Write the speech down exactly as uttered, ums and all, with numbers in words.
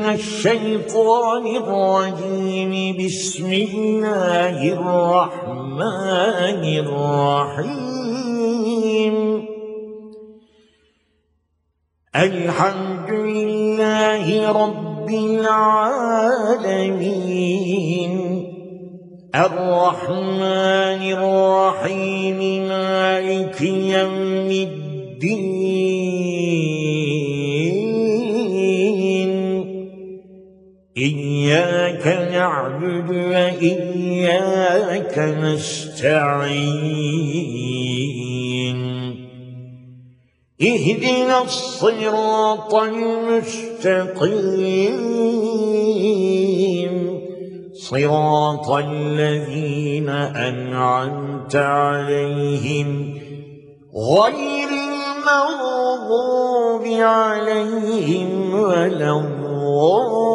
الشيطان الرجيم. بسم الله الرحمن الرحيم. الحمد لله رب العالمين، الرحمن الرحيم، مالك يوم الدين. إياك نعبد وإياك نستعين. اهدنا الصراط المستقيم، صراط الذين أنعمت عليهم غير المغضوب عليهم ولا الضالين.